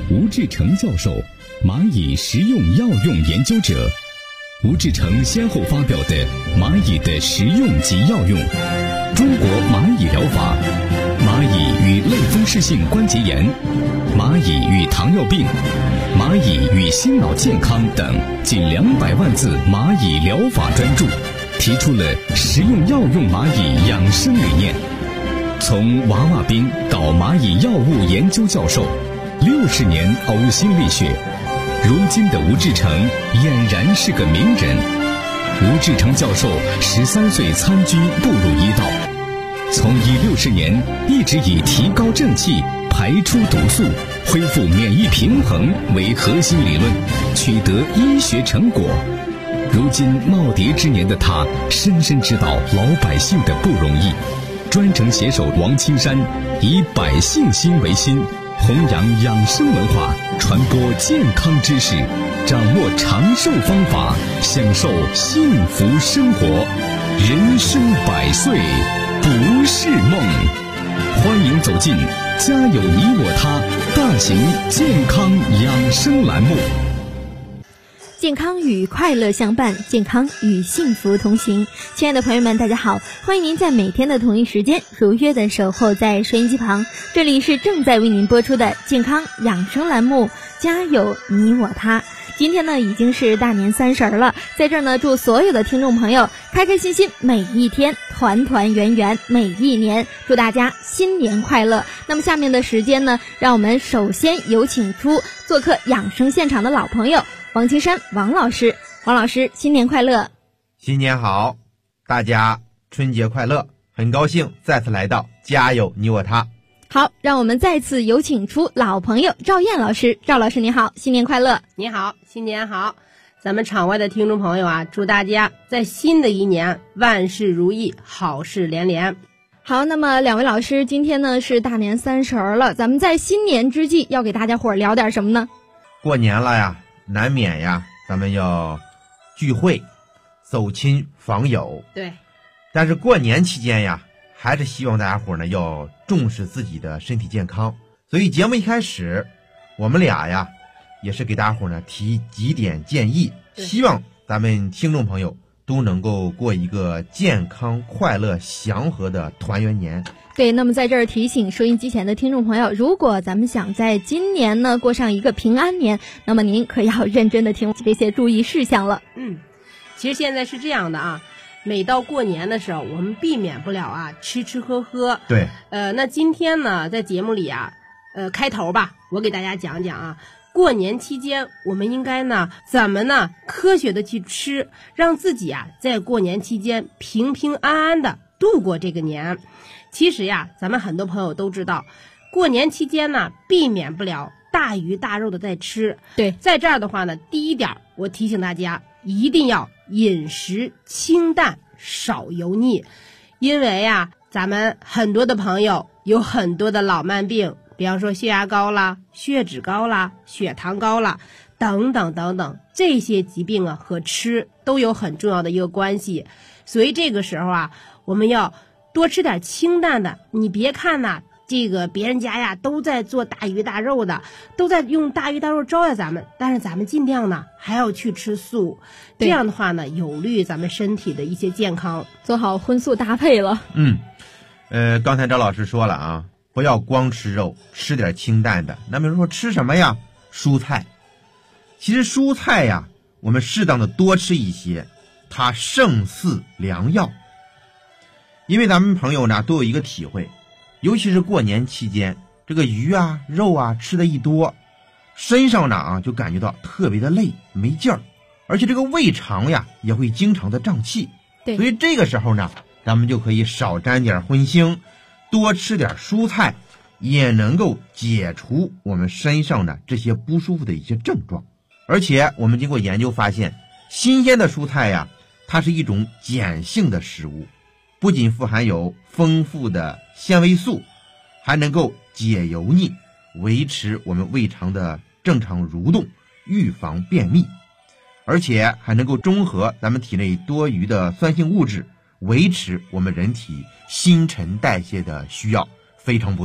吴志成教授，蚂蚁食用药用研究者。吴志成先后发表的《蚂蚁的食用及药用》、《中国蚂蚁疗法》、《蚂蚁与类风湿性关节炎》、《蚂蚁与糖尿病》、《蚂蚁与心脑健康》等近200万字蚂蚁疗法专著，提出了食用药用蚂蚁养生理念。从娃娃兵到蚂蚁药物研究教授，60年呕心沥血，如今的吴志成俨然是个名人。吴志成教授13岁参军步入医道，从医60年一直以提高正气、排出毒素、恢复免疫平衡为核心理论，取得医学成果。如今耄耋之年的他，深深知道老百姓的不容易，专程携手王青山，以百姓心为心，弘扬养生文化，传播健康知识，掌握长寿方法，享受幸福生活。人生100岁不是梦。欢迎走进家有你我他大型健康养生栏目。 健康与快乐相伴，健康与幸福同行。亲爱的朋友们，大家好，欢迎您在每天的同一时间如约的守候在收音机旁，这里是正在为您播出的健康养生栏目，家有你我他。今天呢已经是大年30了，在这儿呢祝所有的听众朋友开开心心每一天，团团圆圆每一年，祝大家新年快乐。那么下面的时间呢，让我们首先有请出做客养生现场的老朋友王青山王老师。王老师，新年快乐！ 新年好，大家春节快乐！很高兴再次来到家有你我他。 好，让我们再次有请出老朋友赵燕老师。赵老师你好，新年快乐！ 你好，新年好！咱们场外的听众朋友啊，祝大家在新的一年万事如意，好事连连。 好，那么两位老师，今天呢是大年30了，咱们在新年之际要给大家伙聊点什么呢？ 过年了呀，难免呀，咱们要聚会、走亲访友。 对。 但是过年期间呀，还是希望大家伙呢要重视自己的身体健康。所以节目一开始，我们俩呀，也是给大家伙呢提几点建议，希望咱们听众朋友都能够过一个健康、快乐、祥和的团圆年。 对，那么在这儿提醒收音机前的听众朋友，如果咱们想在今年呢过上一个平安年，那么您可要认真的听这些注意事项了。 其实现在是这样的啊，每到过年的时候，我们避免不了啊吃吃喝喝。 对。 那今天呢，在节目里啊，开头吧，我给大家讲讲啊，过年期间我们应该呢怎么呢科学的去吃，让自己啊在过年期间平平安安的度过这个年。其实呀，咱们很多朋友都知道，过年期间呢避免不了大鱼大肉的在吃。 对， 在这儿的话呢，第一点我提醒大家，一定要饮食清淡，少油腻。因为呀，咱们很多的朋友有很多的老慢病，比方说血压高啦、血脂高啦、血糖高啦等等等等，这些疾病啊和吃都有很重要的一个关系。所以这个时候啊，我们要多吃点清淡的。你别看呐，这个别人家呀都在做大鱼大肉的，都在用大鱼大肉招待咱们，但是咱们尽量呢还要去吃素，这样的话呢有利于咱们身体的一些健康， 做好荤素搭配了。 刚才赵老师说了啊，不要光吃肉，吃点清淡的。那比如说吃什么呀？蔬菜。其实蔬菜呀，我们适当的多吃一些，它胜似良药。因为咱们朋友呢都有一个体会，尤其是过年期间，这个鱼啊肉啊吃的一多，身上呢就感觉到特别的累，没劲儿，而且这个胃肠呀也会经常的胀气。 对， 所以这个时候呢，咱们就可以少沾点荤腥，多吃点蔬菜，也能够解除我们身上的这些不舒服的一些症状。而且我们经过研究发现，新鲜的蔬菜呀，它是一种碱性的食物，不仅富含有丰富的纤维素，还能够解油腻，维持我们胃肠的正常蠕动，预防便秘，而且还能够中和咱们体内多余的酸性物质，维持我们人体新陈代谢的需要，非常不错。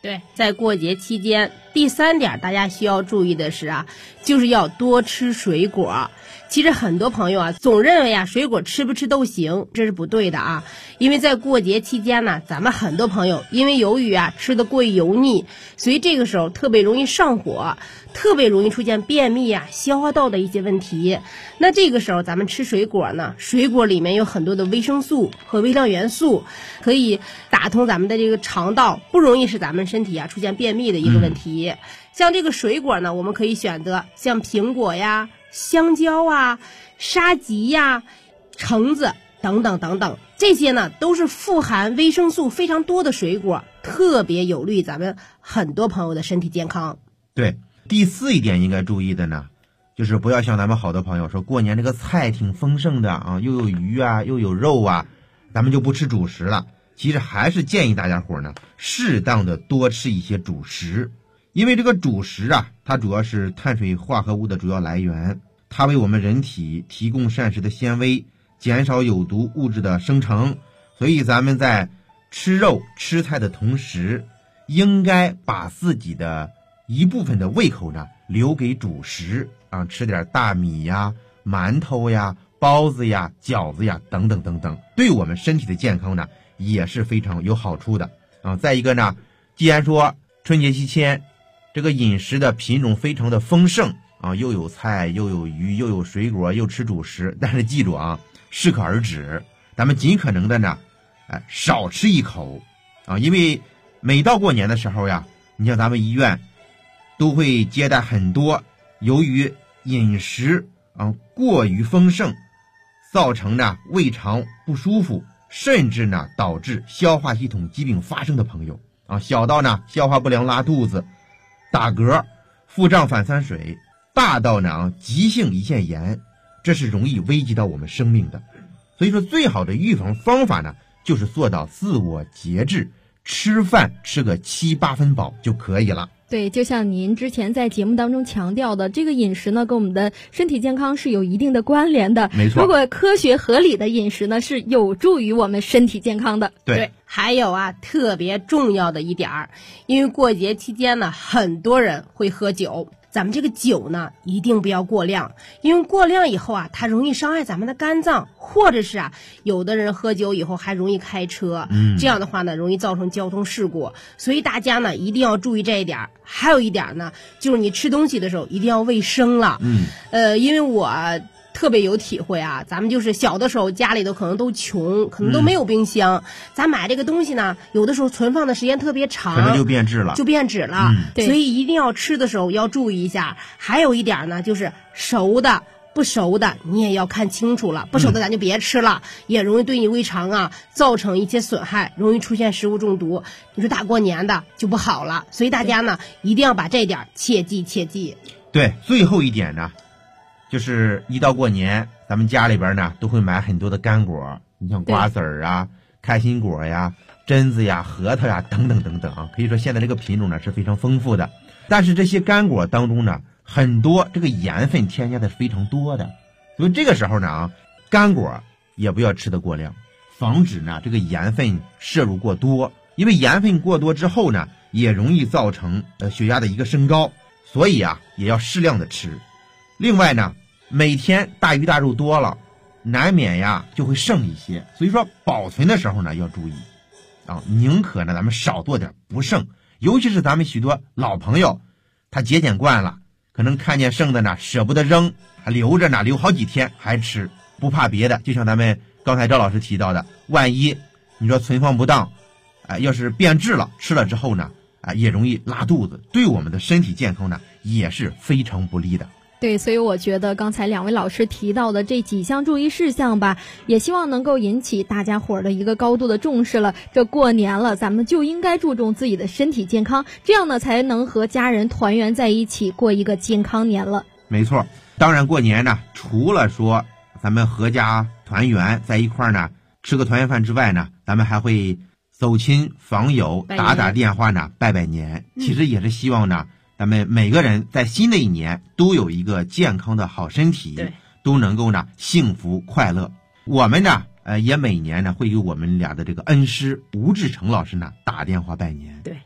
对，在过节期间，第3点大家需要注意的是就是要多吃水果。其实很多朋友总认为水果吃不吃都行，这是不对的因为在过节期间呢，咱们很多朋友因为由于吃的过于油腻，所以这个时候特别容易上火，特别容易出现便秘消化道的一些问题。那这个时候咱们吃水果呢，水果里面有很多的维生素和微量元素，可以打通咱们的这个肠道，不容易使咱们身体出现便秘的一个问题。像这个水果呢，我们可以选择像苹果香蕉沙棘橙子等等等等，这些呢都是富含维生素非常多的水果，特别有利于咱们很多朋友的身体健康。 对，第4一点应该注意的呢，就是不要像咱们好多朋友说过年这个菜挺丰盛的又有鱼又有肉咱们就不吃主食了。其实还是建议大家伙呢，适当的多吃一些主食。因为这个主食它主要是碳水化合物的主要来源，它为我们人体提供膳食的纤维，减少有毒物质的生成。所以咱们在吃肉吃菜的同时，应该把自己的一部分的胃口呢留给主食吃点大米馒头包子饺子等等等等，对我们身体的健康呢也是非常有好处的再一个呢，既然说春节期间这个饮食的品种非常的丰盛又有菜又有鱼又有水果又吃主食，但是记住适可而止，咱们尽可能的呢少吃一口因为每到过年的时候你像咱们医院都会接待很多由于饮食过于丰盛造成呢胃肠不舒服，甚至呢导致消化系统疾病发生的朋友小到呢消化不良拉肚子打嗝腹胀反酸水，大到呢急性胰腺炎，这是容易危及到我们生命的。所以说最好的预防方法呢，就是做到自我节制，吃饭吃个7、8分饱就可以了。 对，就像您之前在节目当中强调的，这个饮食呢跟我们的身体健康是有一定的关联的。 没错， 如果科学合理的饮食呢，是有助于我们身体健康的。 对， 还有特别重要的一点，因为过节期间呢，很多人会喝酒。咱们这个酒呢，一定不要过量，因为过量以后它容易伤害咱们的肝脏，或者是有的人喝酒以后还容易开车，这样的话呢，容易造成交通事故。所以大家呢一定要注意这一点。还有一点呢，就是你吃东西的时候一定要卫生了。因为我特别有体会咱们就是小的时候家里头可能都穷，可能都没有冰箱，咱买这个东西呢，有的时候存放的时间特别长， 可能就变质了。 所以一定要吃的时候要注意一下。还有一点呢，就是熟的不熟的你也要看清楚了，不熟的咱就别吃了，也容易对你胃肠造成一些损害，容易出现食物中毒。你说大过年的就不好了，所以大家呢一定要把这一点切记。 对，最后一点呢，就是一到过年，咱们家里边呢都会买很多的干果，你像瓜子儿开心果榛子核桃等等等等可以说现在这个品种呢是非常丰富的。但是这些干果当中呢，很多这个盐分添加的是非常多的，所以这个时候呢干果也不要吃得过量，防止呢这个盐分摄入过多，因为盐分过多之后呢，也容易造成血压的一个升高，所以也要适量的吃。另外呢，每天大鱼大肉多了，难免就会剩一些，所以说保存的时候呢要注意宁可呢咱们少做点不剩。尤其是咱们许多老朋友，他节俭惯了，可能看见剩的呢舍不得扔，还留着呢，留好几天还吃，不怕别的，就像咱们刚才赵老师提到的，万一你说存放不当要是变质了，吃了之后呢也容易拉肚子，对我们的身体健康呢也是非常不利的。 对，所以我觉得刚才2位老师提到的这几项注意事项吧，也希望能够引起大家伙儿的一个高度的重视了。这过年了，咱们就应该注重自己的身体健康，这样呢才能和家人团圆在一起，过一个健康年了。 没错，当然过年呢，除了说咱们合家团圆在一块儿呢吃个团圆饭之外呢，咱们还会走亲访友，打电话呢拜年，其实也是希望呢咱们每个人在新的一年都有一个健康的好身体，都能够呢幸福快乐。我们呢也每年呢会给我们俩的这个恩师吴志成老师呢打电话拜年。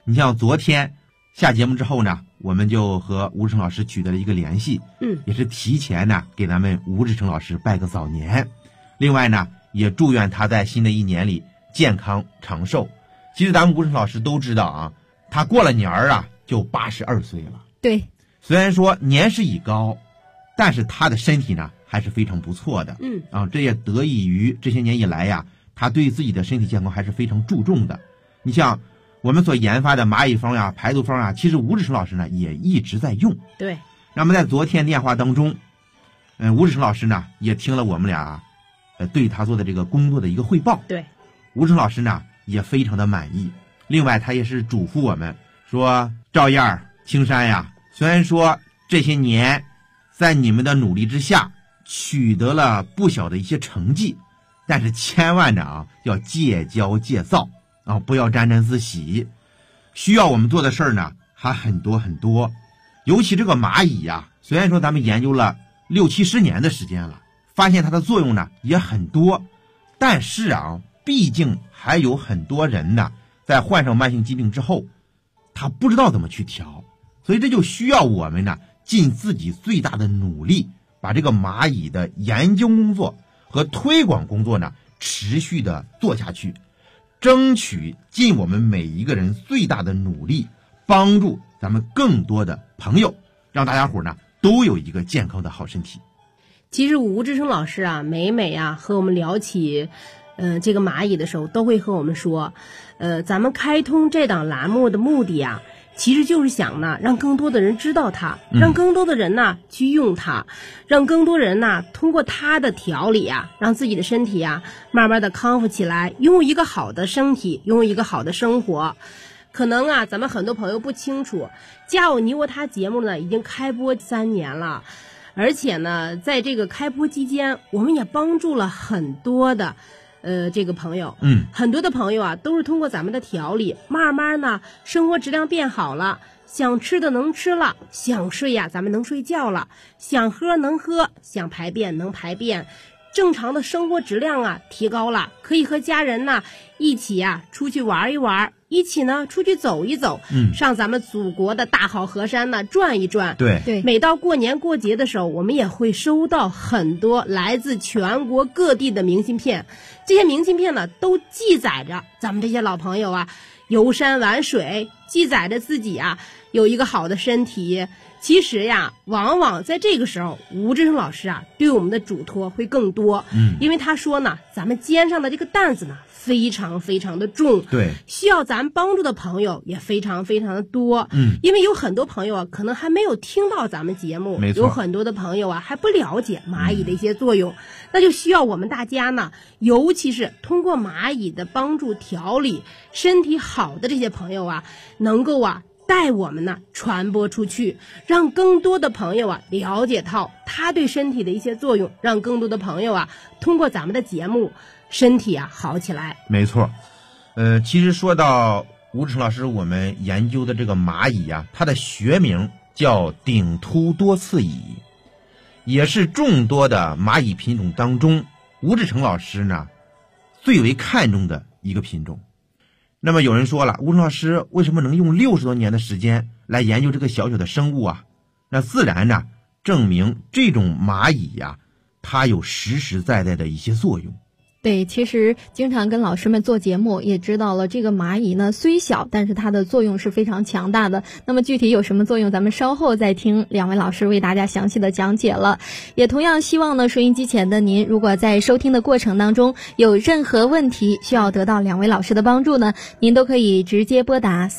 你像昨天下节目之后呢，我们就和吴志成老师取得了一个联系，也是提前呢给咱们吴志成老师拜个早年，另外呢也祝愿他在新的一年里健康长寿。其实咱们吴志成老师都知道啊，他过了年啊就82岁了。 对， 虽然说年事已高，但是他的身体呢还是非常不错的。这也得益于这些年以来呀，他对自己的身体健康还是非常注重的。你像我们所研发的蚂蚁方呀、排毒方啊，其实吴志成老师呢也一直在用。 对。 那么在昨天电话当中，吴志成老师呢也听了我们俩对他做的这个工作的一个汇报。 对。 吴志成老师呢也非常的满意。另外他也是嘱咐我们说，赵燕、青山呀，虽然说这些年在你们的努力之下取得了不小的一些成绩，但是千万呢要戒骄戒躁不要沾沾自喜。需要我们做的事儿呢还很多很多。尤其这个蚂蚁呀，虽然说咱们研究了60-70年的时间了，发现它的作用呢也很多，但是毕竟还有很多人呢在患上慢性疾病之后，他不知道怎么去调，所以这就需要我们呢尽自己最大的努力，把这个蚂蚁的研究工作和推广工作呢持续的做下去，争取尽我们每一个人最大的努力，帮助咱们更多的朋友，让大家伙呢都有一个健康的好身体。 其实吴志成老师每和我们聊起这个蚂蚁的时候，都会和我们说，咱们开通这档栏目的目的其实就是想呢，让更多的人知道它，让更多的人呢去用它，让更多人呢通过它的调理让自己的身体慢慢的康复起来，拥有一个好的身体，拥有一个好的生活。可能咱们很多朋友不清楚，家有你我他节目呢已经开播3年了，而且呢在这个开播期间，我们也帮助了很多的这个朋友，很多的朋友都是通过咱们的调理，慢慢呢生活质量变好了，想吃的能吃了，想睡咱们能睡觉了，想喝能喝，想排便能排便，正常的生活质量提高了，可以和家人呢一起出去玩一玩，一起呢出去走一走，上咱们祖国的大好河山呢转一转。 对， 每到过年过节的时候，我们也会收到很多来自全国各地的明信片，这些明信片呢都记载着咱们这些老朋友游山玩水，记载着自己有一个好的身体。其实往往在这个时候，吴志成老师对我们的嘱托会更多，因为他说呢，咱们肩上的这个担子呢非常非常的重， 对， 需要咱帮助的朋友也非常非常的多，因为有很多朋友可能还没有听到咱们节目， 没错， 有很多的朋友还不了解蚂蚁的一些作用，那就需要我们大家呢，尤其是通过蚂蚁的帮助调理身体好的这些朋友能够带我们呢传播出去，让更多的朋友了解到它对身体的一些作用，让更多的朋友通过咱们的节目身体好起来。 没错。其实说到吴志成老师我们研究的这个蚂蚁它的学名叫顶突多刺蚁，也是众多的蚂蚁品种当中吴志成老师呢最为看重的一个品种。那么有人说了，吴志成老师为什么能用60多年的时间来研究这个小小的生物那自然呢证明这种蚂蚁它有实实在在的一些作用。 对，其实经常跟老师们做节目也知道了，这个蚂蚁呢虽小，但是它的作用是非常强大的。那么具体有什么作用，咱们稍后再听两位老师为大家详细的讲解了。也同样希望呢收音机前的您，如果在收听的过程当中有任何问题需要得到两位老师的帮助呢，您都可以直接拨打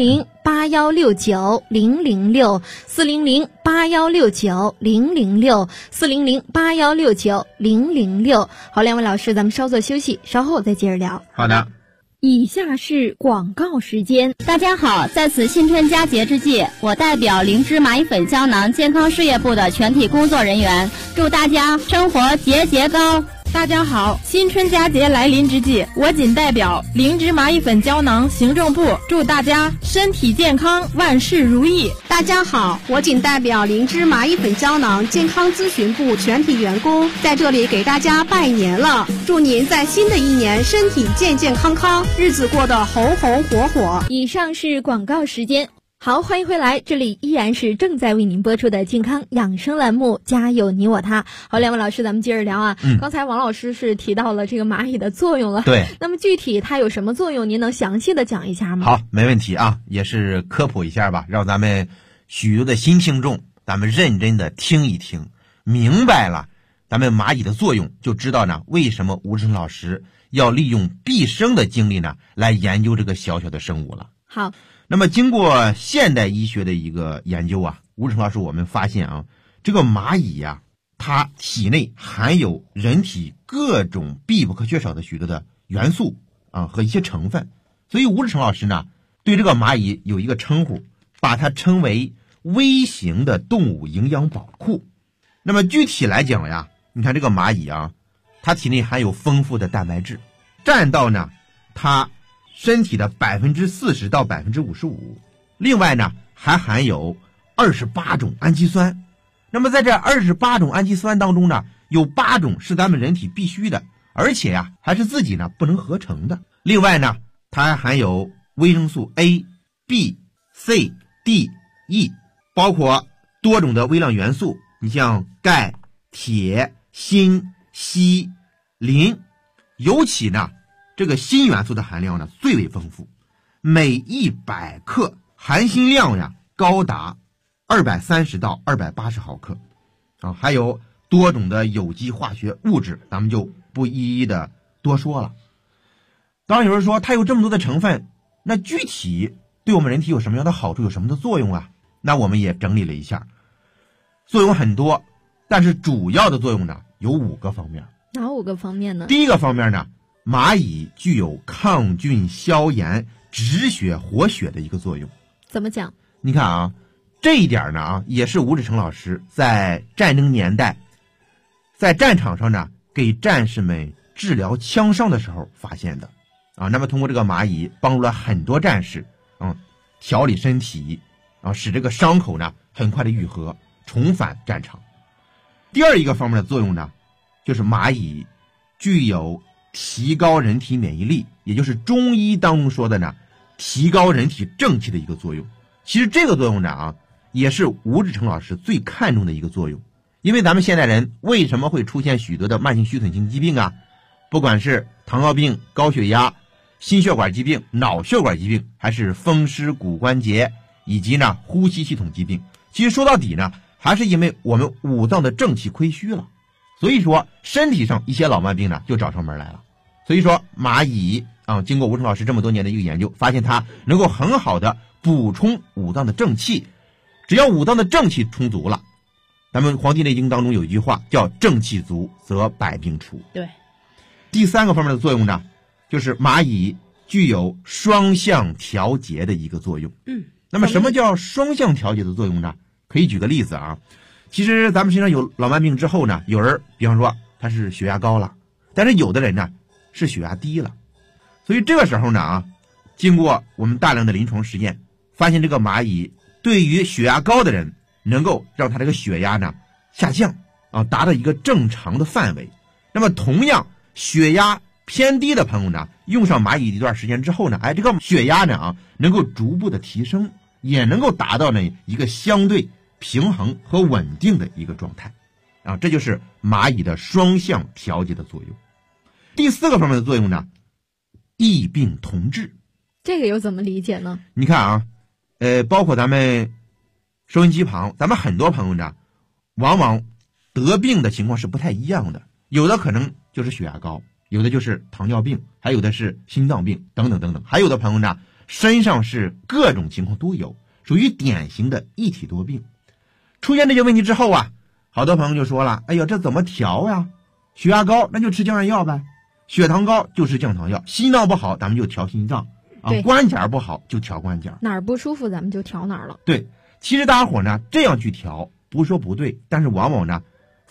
400-8169-006，400-8169-006，400-8169-006。好，两位老师，咱们稍作休息，稍后再接着聊。 好的。 以下是广告时间。 大家好，在此新春佳节之际，我代表灵芝蚂蚁粉胶囊健康事业部的全体工作人员，祝大家生活节节高。 大家好，新春佳节来临之际，我谨代表灵芝麻衣粉胶囊行政部祝大家身体健康，万事如意。 大家好，我谨代表灵芝麻衣粉胶囊健康咨询部全体员工在这里给大家拜年了，祝您在新的一年身体健健康康，日子过得红红火火。 以上是广告时间。好，欢迎回来，这里依然是正在为您播出的健康养生栏目，家有你我他。好，两位老师，咱们接着聊啊。刚才王老师是提到了这个蚂蚁的作用了， 对。 那么具体它有什么作用，您能详细的讲一下吗？ 好，没问题啊，也是科普一下吧，让咱们许多的新听众，咱们认真的听一听，明白了咱们蚂蚁的作用，就知道呢为什么吴志成老师要利用毕生的精力呢来研究这个小小的生物了。 好。 那么经过现代医学的一个研究啊，吴志成老师我们发现啊，这个蚂蚁呀，它体内含有人体各种必不可缺少的许多的元素啊和一些成分，所以吴志成老师呢对这个蚂蚁有一个称呼，把它称为微型的动物营养宝库。那么具体来讲呀，你看这个蚂蚁啊，它体内含有丰富的蛋白质，占到呢它身体的40%到55%，另外呢还含有28种氨基酸。那么在这28种氨基酸当中呢，有8种是咱们人体必须的，而且呀还是自己呢不能合成的。另外呢，它还含有维生素 A、B、C、D、E， 包括多种的微量元素，你像钙、铁、锌、硒、磷，尤其呢这个锌元素的含量呢最为丰富，每100克含锌量呀高达230到280毫克啊，还有多种的有机化学物质，咱们就不一一的多说了。当然有人说它有这么多的成分，那具体对我们人体有什么样的好处，有什么的作用啊？那我们也整理了一下，作用很多，但是主要的作用呢有5个方面。 哪5个方面呢？ 第一个方面呢，蚂蚁具有抗菌、消炎、止血、活血的一个作用。 怎么讲？ 你看啊，这一点呢也是吴志成老师在战争年代在战场上呢给战士们治疗枪伤的时候发现的啊。那么通过这个蚂蚁帮助了很多战士调理身体啊，使这个伤口呢很快的愈合，重返战场。第二一个方面的作用呢，就是蚂蚁具有提高人体免疫力，也就是中医当中说的呢提高人体正气的一个作用。其实这个作用呢也是吴志成老师最看重的一个作用。因为咱们现代人为什么会出现许多的慢性虚损性疾病啊，不管是糖尿病、高血压、心血管疾病、脑血管疾病，还是风湿骨关节以及呢呼吸系统疾病，其实说到底呢还是因为我们五脏的正气亏虚了，所以说身体上一些老慢病呢就找上门来了。所以说蚂蚁经过吴成老师这么多年的一个研究，发现它能够很好的补充五脏的正气。只要五脏的正气充足了，咱们《黄帝内经》当中有一句话叫正气足则百病除。 对。 第三个方面的作用呢，就是蚂蚁具有双向调节的一个作用。那么什么叫双向调节的作用呢？可以举个例子啊，其实咱们身上有老慢病之后呢，有人比方说他是血压高了，但是有的人呢是血压低了，所以这个时候呢经过我们大量的临床实验，发现这个蚂蚁对于血压高的人能够让他这个血压呢下降达到一个正常的范围。那么同样血压偏低的朋友呢，用上蚂蚁一段时间之后呢，这个血压呢能够逐步的提升，也能够达到呢一个相对平衡和稳定的一个状态这就是蚂蚁的双向调节的作用。第四个方面的作用呢，异病同治。 这个又怎么理解呢？ 你看包括咱们收音机旁，咱们很多朋友呢往往得病的情况是不太一样的，有的可能就是血压高，有的就是糖尿病，还有的是心脏病等等等等，还有的朋友呢身上是各种情况都有，属于典型的一体多病。出现这些问题之后好多朋友就说了，哎呀，这怎么调呀？血压高那就吃降压药呗，血糖高就吃降糖药，心脏不好咱们就调心脏关节不好就调关节， 哪儿不舒服咱们就调哪儿了。 对，其实大家伙呢这样去调不是说不对，但是往往呢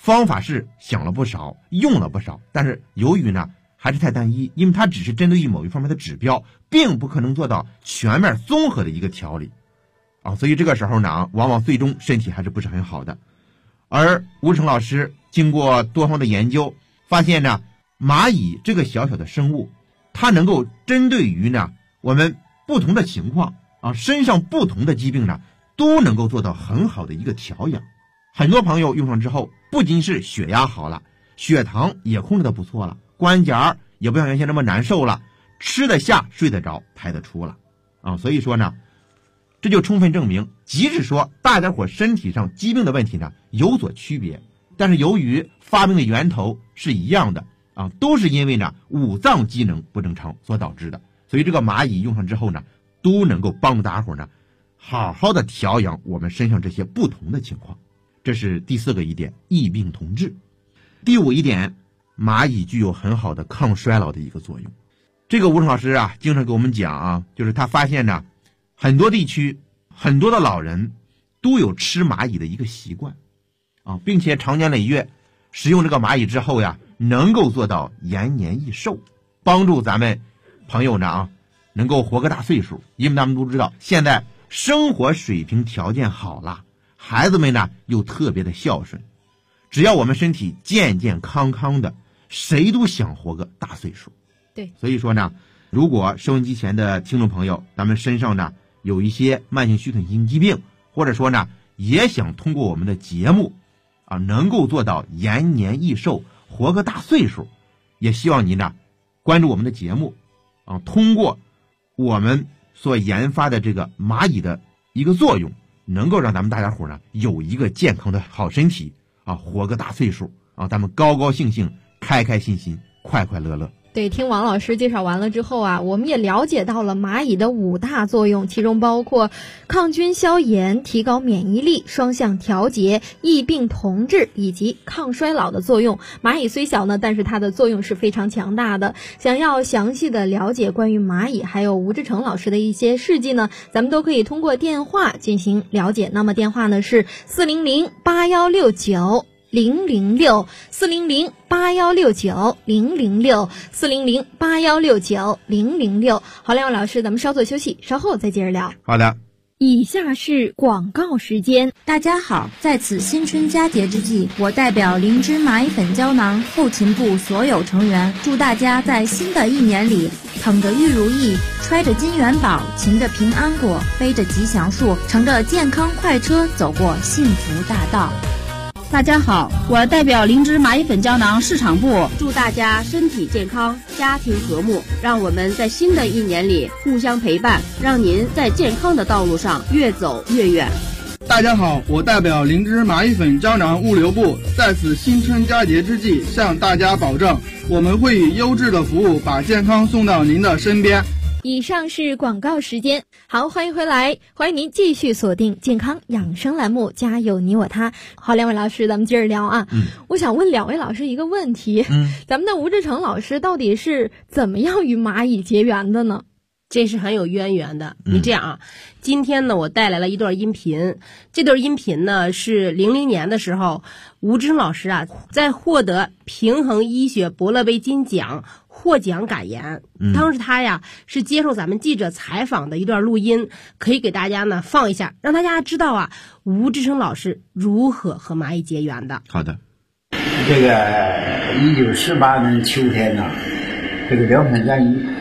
方法是想了不少，用了不少，但是由于呢还是太单一，因为它只是针对于某一方面的指标，并不可能做到全面综合的一个调理所以这个时候呢往往最终身体还是不是很好的。而吴成老师经过多方的研究，发现呢蚂蚁这个小小的生物，它能够针对于呢我们不同的情况身上不同的疾病呢都能够做到很好的一个调养。很多朋友用上之后，不仅是血压好了，血糖也控制的不错了，关节也不像原先那么难受了，吃得下睡得着排得出了所以说呢，这就充分证明，即使说大家伙身体上疾病的问题呢有所区别，但是由于发病的源头是一样的都是因为呢五脏机能不正常所导致的。所以这个蚂蚁用上之后呢，都能够帮助大家伙呢好好的调养我们身上这些不同的情况。这是第4个一点，异病同治。第5一点，蚂蚁具有很好的抗衰老的一个作用。这个吴成老师经常给我们讲就是他发现呢很多地区很多的老人都有吃蚂蚁的一个习惯并且长年累月食用这个蚂蚁之后呀，能够做到延年益寿，帮助咱们朋友呢能够活个大岁数。因为咱们都知道现在生活水平条件好了，孩子们呢又特别的孝顺，只要我们身体健健康康的，谁都想活个大岁数。 对， 所以说呢，如果收音机前的听众朋友，咱们身上呢有一些慢性虚损性疾病，或者说呢也想通过我们的节目能够做到延年益寿，活个大岁数，也希望您呢关注我们的节目通过我们所研发的这个蚂蚁的一个作用，能够让咱们大家伙呢有一个健康的好身体活个大岁数咱们高高兴兴开开心心快快乐乐。 对，听王老师介绍完了之后我们也了解到了蚂蚁的5大作用，其中包括抗菌消炎、提高免疫力、双向调节、异病同治以及抗衰老的作用。蚂蚁虽小呢，但是它的作用是非常强大的。想要详细的了解关于蚂蚁还有吴志成老师的一些事迹呢，咱们都可以通过电话进行了解。那么电话呢是400-8169-006，400-8169-006，400-8169-006。好，两位老师，咱们稍作休息，稍后再接着聊。 好的。 以下是广告时间。 大家好，在此新春佳节之际，我代表灵芝蚂蚁粉胶囊后勤部所有成员，祝大家在新的一年里捧着玉如意，揣着金元宝，擎着平安果，背着吉祥树，乘着健康快车，走过幸福大道。 大家好，我代表灵芝蚂蚁粉胶囊市场部， 祝大家身体健康，家庭和睦，让我们在新的一年里互相陪伴，让您在健康的道路上越走越远。 大家好，我代表灵芝蚂蚁粉胶囊物流部，在此新春佳节之际，向大家保证，我们会以优质的服务把健康送到您的身边。 以上是广告时间。好，欢迎回来，欢迎您继续锁定健康养生栏目，家有你我他。好，两位老师，咱们接着聊我想问两位老师一个问题，咱们的吴志成老师到底是怎么样与蚂蚁结缘的呢？ 这是很有渊源的。你这样今天呢我带来了一段音频，这段音频呢是00年的时候，吴志成老师在获得平衡医学伯乐杯金奖获奖感言。当时他是接受咱们记者采访的一段录音，可以给大家呢放一下，让大家知道吴志成老师如何和蚂蚁结缘的。 好的。 这个1918年秋天呢，这个辽沈战役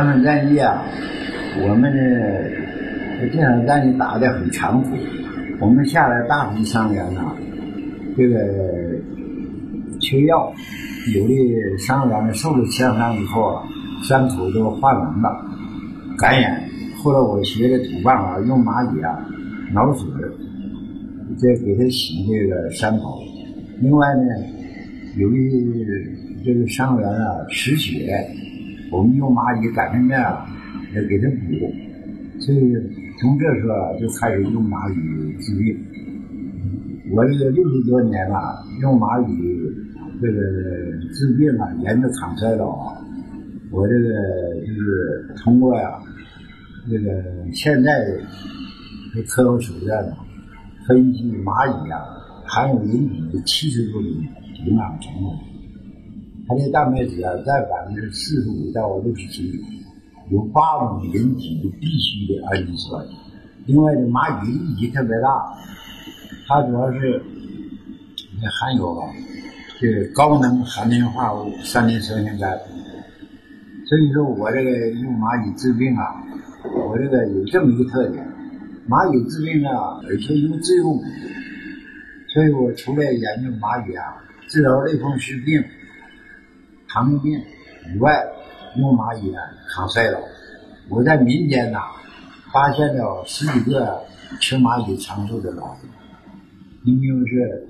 我们呢这场战役打得很残酷，我们下来大批伤员这个缺药，有的伤员受了枪伤以后伤口都发脓了，感染。后来我学的土棒用蚂蚁挠水，再给它洗这个伤口。另外呢，由于这个伤员失血，我们用蚂蚁擀成面也给它补，所以从这时候就开始用蚂蚁治病。我这个60多年用蚂蚁这个治病研究抗衰老我这个就是通过这个现在的科学手段分析蚂蚁含有人体的70多种营养成分，它的蛋白质啊在45%到67%，有8种人体的必需的氨基酸。另外，这蚂蚁力气特别大，它主要是含有这个高能含磷化物3磷酸性苷。所以说我这个用蚂蚁治病啊，我这个有这么一个特点，蚂蚁治病啊，而且又治又补。所以我除了研究蚂蚁啊治疗类风湿病、糖尿病以外，用蚂蚁啊抗衰老。我在民间发现了10几个吃蚂蚁长寿的老人。因为是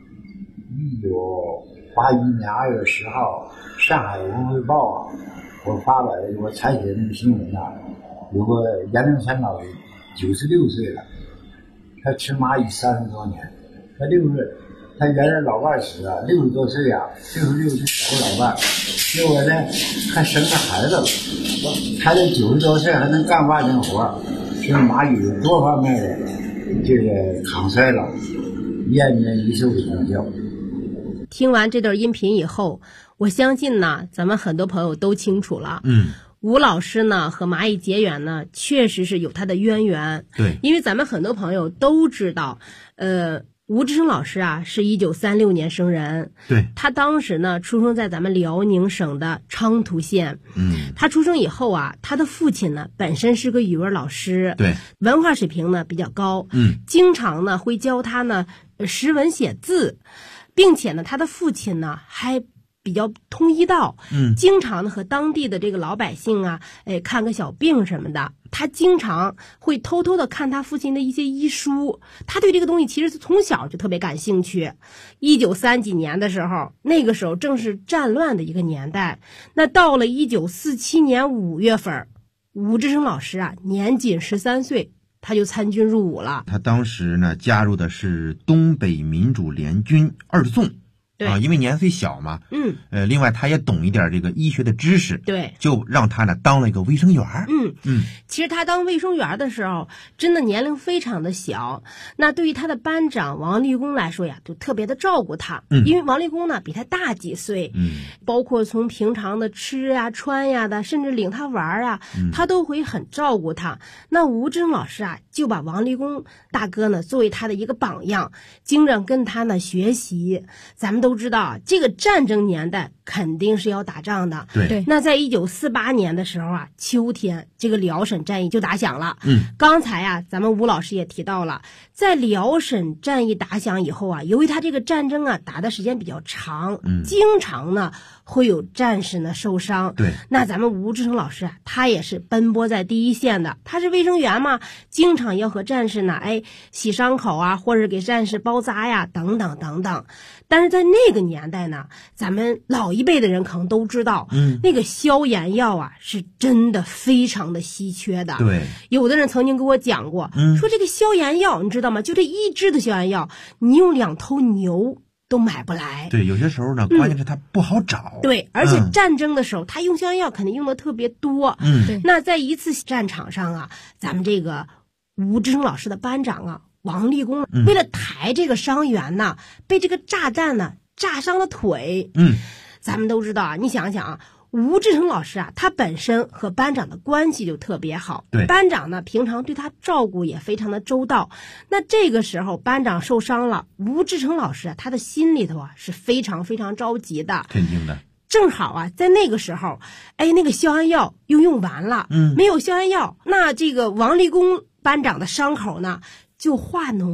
1981年2月10号上海文汇报我采写那个新闻有个阎灵山老人96岁了，他吃蚂蚁30多年，他原来老伴死了，60多岁66岁死老伴，结果呢还生个孩子了，他这90多岁还能干万能活，是蚂蚁有多方面的这个抗衰老、延年益寿的功效。 听完这段音频以后，我相信呢，咱们很多朋友都清楚了。吴老师呢和蚂蚁结缘呢，确实是有他的渊源。 对， 因为咱们很多朋友都知道，吴志生老师啊是1936年生人。 对， 他当时呢出生在咱们辽宁省的昌图县。他出生以后啊，他的父亲呢本身是个语文老师， 对， 文化水平呢比较高，经常呢会教他呢识文写字，并且呢他的父亲呢还比较通医道，经常呢和当地的这个老百姓啊，看个小病什么的。他经常会偷偷的看他父亲的一些医书，他对这个东西其实从小就特别感兴趣。1930几年的时候，那个时候正是战乱的一个年代。那到了1947年5月份，吴志生老师啊年仅13岁，他就参军入伍了。 他当时呢加入的是东北民主联军2纵。 对因为年岁小嘛，另外他也懂一点这个医学的知识， 对， 就让他呢当了一个卫生员。 其实他当卫生员的时候，真的年龄非常的小。那对于他的班长王立功来说呀，就特别的照顾他，因为王立功呢比他大几岁，包括从平常的吃啊、穿呀的，甚至领他玩啊，他都会很照顾他。那吴志生老师啊，就把王立功大哥呢作为他的一个榜样，经常跟他呢学习。咱们都知道这个战争年代肯定是要打仗的。 对， 那在1948年的时候啊，秋天这个辽沈战役就打响了。刚才啊咱们吴老师也提到了，在辽沈战役打响以后啊，由于他这个战争啊打的时间比较长，经常呢会有战士呢受伤。 对， 那咱们吴志生老师啊，他也是奔波在第一线的，他是卫生员嘛，经常要和战士呢洗伤口啊，或者给战士包扎呀，等等等等。但是在那个年代呢，咱们老一辈的人可能都知道，那个消炎药啊是真的非常的稀缺的。 对， 有的人曾经跟我讲过，说这个消炎药你知道吗？就这1支的消炎药，你用2头牛都买不来。 对，有些时候呢，关键是它不好找。 对，而且战争的时候，他用消炎药肯定用的特别多。 对。 那在一次战场上啊，咱们这个吴志生老师的班长啊，王立功为了抬这个伤员呢，被这个炸弹呢炸伤了腿。咱们都知道啊，你想想啊，吴志生老师啊，他本身和班长的关系就特别好。 对， 班长呢平常对他照顾也非常的周到。那这个时候班长受伤了，吴志生老师啊，他的心里头啊是非常非常着急的。 肯定的。 正好啊，在那个时候，那个消炎药又用完了，没有消炎药，那这个王立功班长的伤口呢就化脓